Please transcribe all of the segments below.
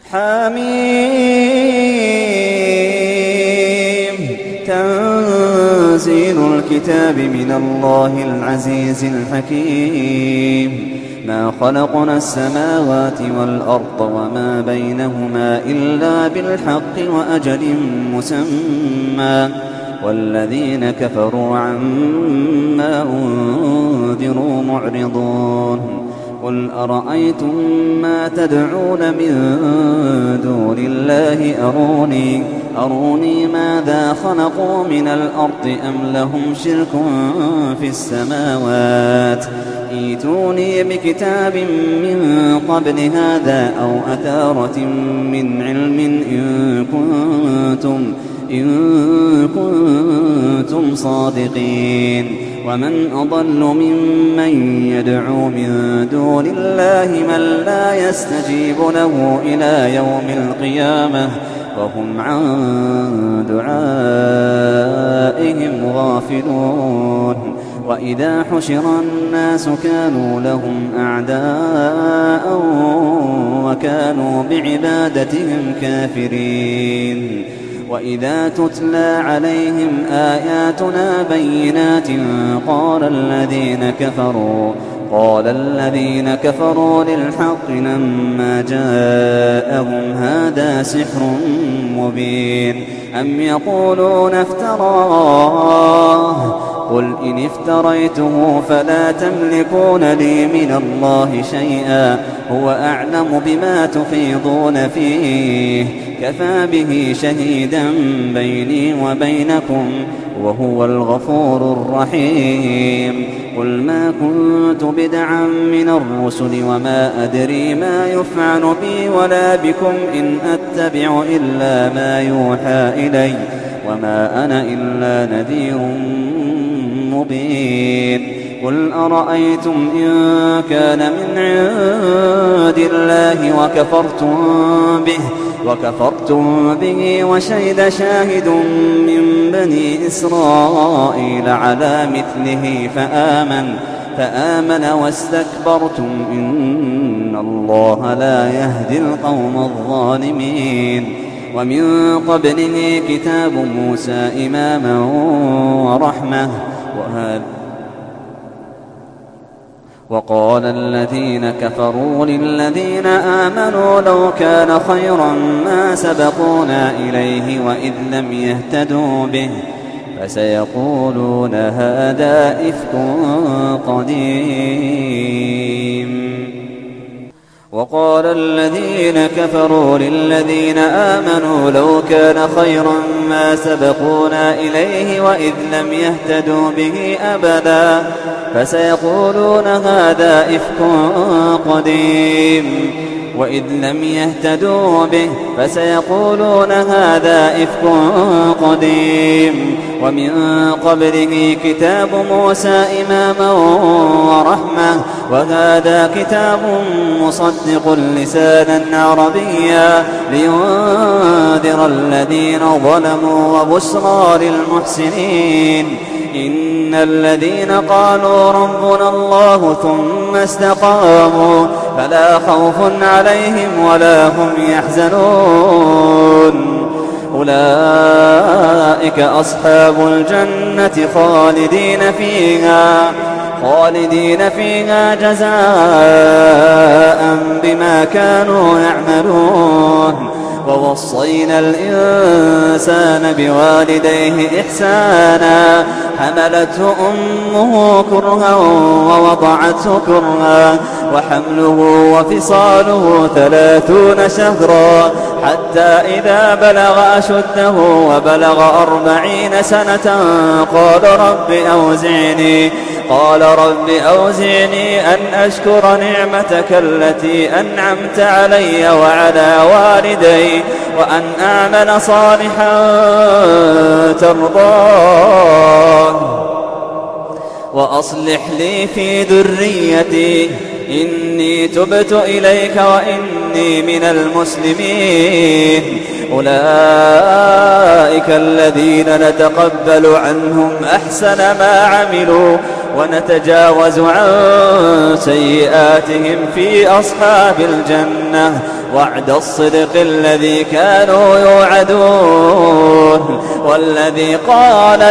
حميم تنزيل الكتاب من الله العزيز الحكيم ما خلقنا السماوات والأرض وما بينهما إلا بالحق وأجل مسمى والذين كفروا عما أنذروا معرضون قل أرأيتم ما تدعون من دون الله أروني ماذا خلقوا من الأرض أم لهم شرك في السماوات ائتوني بكتاب من قبل هذا أو أثارة من علم إن كنتم صادقين ومن أضل ممن يدعو من دون الله من لا يستجيب له إلى يوم القيامة وهم عن دعائهم غافلون وإذا حشر الناس كانوا لهم أعداء وكانوا بعبادتهم كافرين وإذا تتلى عليهم آياتنا بينات قال الذين كفروا للحق لما جاءهم هذا سحر مبين أم يقولون افتراه قل إن افتريته فلا تملكون لي من الله شيئا هو أعلم بما تفيضون فيه كفى به شهيدا بيني وبينكم وهو الغفور الرحيم قل ما كنت بدعا من الرسل وما أدري ما يفعل بي ولا بكم إن أتبع إلا ما يوحى إلي وما أنا إلا نذير مبين قل أرأيتم إن كان من عند الله وكفرتم به وشهد شاهد من بني إسرائيل على مثله فآمن واستكبرتم إن الله لا يهدي القوم الظالمين ومن قبله كتاب موسى إماما ورحمة وقال الذين كفروا للذين آمنوا لو كان خيرا ما سبقونا إليه وإذ لم يهتدوا به فسيقولون هذا إفك قديم وقال الذين كفروا للذين آمنوا لو كان خيرا ما سبقونا إليه وإذ لم يهتدوا به أبدا فسيقولون هذا إفك قديم وإذ لم يهتدوا به فسيقولون هذا إفك قديم ومن قبله كتاب موسى إماما ورحمة وهذا كتاب مصدق لسانا عربيا لينذر الذين ظلموا وبشرى للمحسنين إن الذين قالوا ربنا الله ثم استقاموا فلا خوف عليهم ولا هم يحزنون أولئك أصحاب الجنة خالدين فيها جزاء بما كانوا يعملون ووصينا الإنسان بوالديه إحسانا حملته أمه كرها ووضعته كرها وحمله وفصاله 30 شهرا حتى إذا بلغ أشده وبلغ 40 سنة قال رب أوزعني أن أشكر نعمتك التي أنعمت علي وعلى والدي وأن أعمل صالحا ترضاه وأصلح لي في ذريتي إني تبت إليك وإني من المسلمين أولئك الذين نتقبل عنهم أحسن ما عملوا ونتجاوز عن سيئاتهم في أصحاب الجنة وعد الصدق الذي كانوا يوعدون والذي قال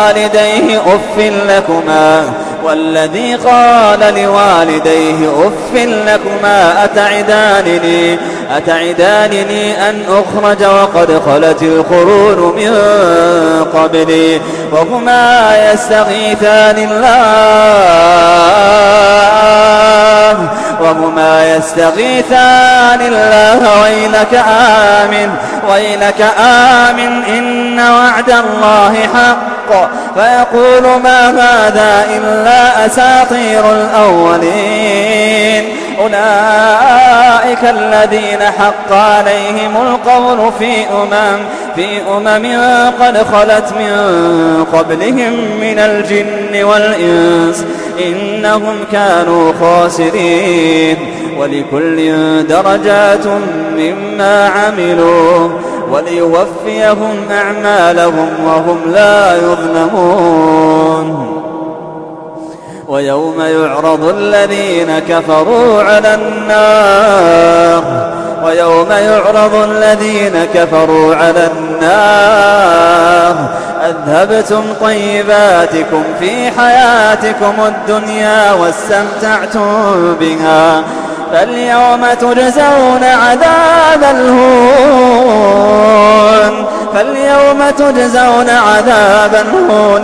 لوالديه أف لكما أتعدانني أن أخرج وقد خلت القرون من قبلي وهما يستغيثان الله ويلك آمن إن وعد الله حق فيقول ما هذا إلا أساطير الأولين أولئك الذين حق عليهم القول في أمم قد خلت من قبلهم من الجن والإنس إنهم كانوا خاسرين ولكل درجات مما عملوا وليوفيهم أعمالهم وهم لا يظلمون ويوم يعرض الذين كفروا على النار أذهبتم طيباتكم في حياتكم الدنيا واستمتعتم بها فاليوم تجزون عذاب الهون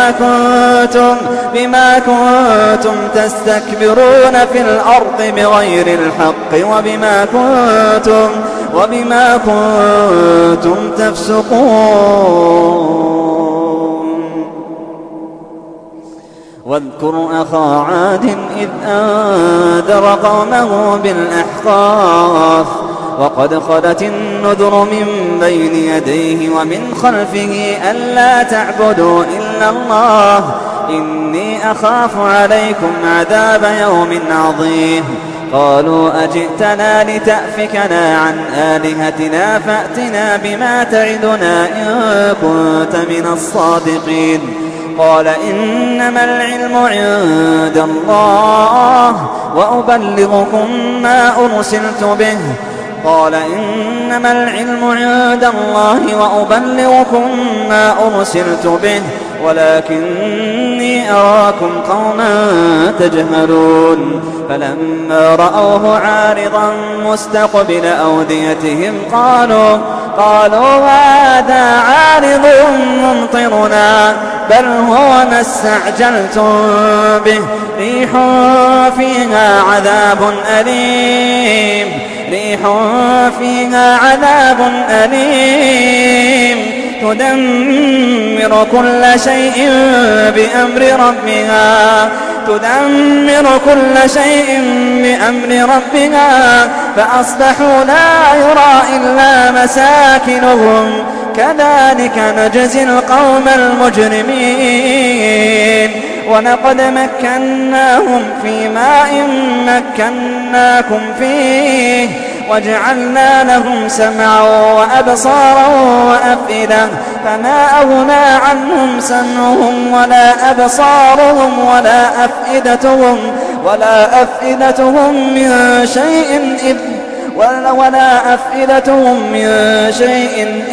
بما كنتم تستكبرون في الأرض بغير الحق وبما كنتم تفسقون واذكر أخا عاد إذ أنذر قومه بالأحقاف وقد خلت النذر من بين يديه ومن خلفه ألا تعبدوا إلا الله إني أخاف عليكم عذاب يوم عظيم قالوا أجئتنا لتأفكنا عن آلهتنا فأتنا بما تعدنا إن كنت من الصادقين قال إنما العلم عند الله وأبلغكم ما أرسلت به ولكني أراكم قوما تجهلون فلما رأوه عارضا مستقبل أوديتهم قالوا هذا عارض ممطرنا بل هو ما استعجلتم به ريح فيها عذاب أليم تدمر كل شيء بأمر ربها فأصبحوا لا يرى إلا مساكنهم كذلك نجزي القوم المجرمين ولقد مكناهم في ماء مكناكم فيه وجعلنا لهم سمعا وأبصارا وأفئدة فما أغنى عنهم سمعهم ولا أبصارهم ولا أفئدتهم من شيء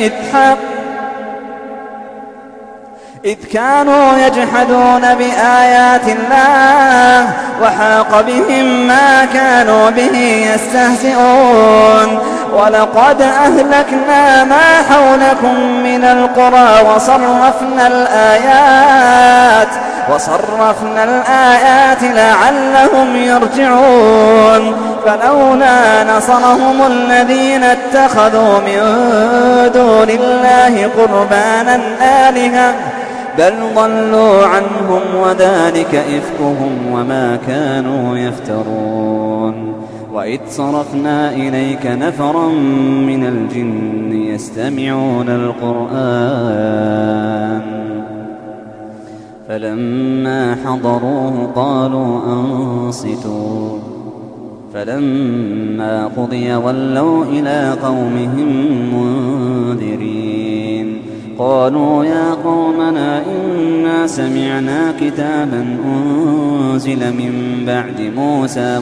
إذ كانوا يجحدون بآيات الله وحاق بهم ما كانوا به يستهزئون ولقد أهلكنا ما حولكم من القرى وصرفنا الآيات لعلهم يرجعون فلولا نصرهم الذين اتخذوا من دون الله قربانا آلهة بل ضلوا عنهم وذلك إفكهم وما كانوا يفترون وإذ صرفنا إليك نفرا من الجن يستمعون القرآن فلما حضروه قالوا أنصتوا فلما قضي ولوا إلى قومهم منذرين. قالوا يا قومنا إنا سمعنا كتابا أنزل من بعد موسى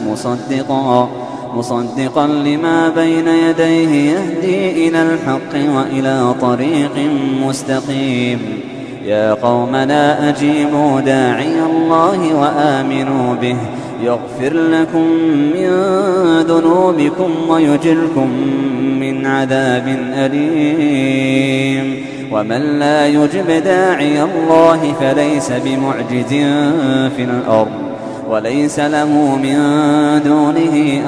مصدقا لما بين يديه يهدي إلى الحق وإلى طريق مستقيم. يا قومنا أجيبوا داعي الله وآمنوا به يغفر لكم من ذنوبكم ويجركم من عذاب أليم. ومن لا يجب داعي الله فليس بمعجز في الأرض وليس له من دونه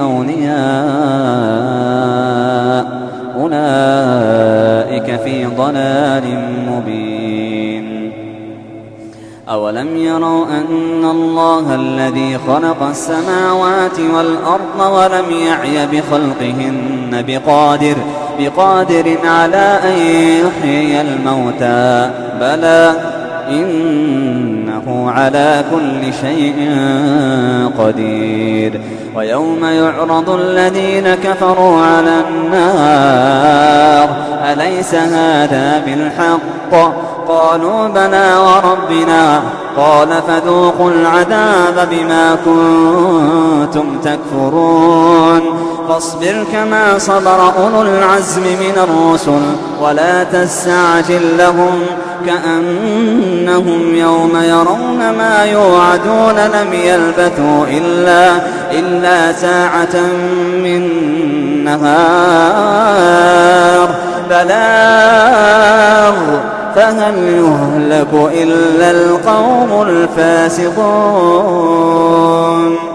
أولياء أولئك في ضلال مبين. أولم يروا أن الله الذي خلق السماوات والأرض ولم يعي بخلقهن بقادر على أن يحيي الموتى بلى إنه على كل شيء قدير. ويوم يعرض الذين كفروا على النار أليس هذا بالحق؟ قالوا بلى وربنا قال فذوقوا العذاب بما كنتم تكفرون. فاصبر كما صبر أولو العزم من الرسل ولا تستعجل لهم كأنهم يوم يرون ما يوعدون لم يلبثوا إلا ساعة من نهار بلاغ فهل يهلك إلا القوم الفاسقون.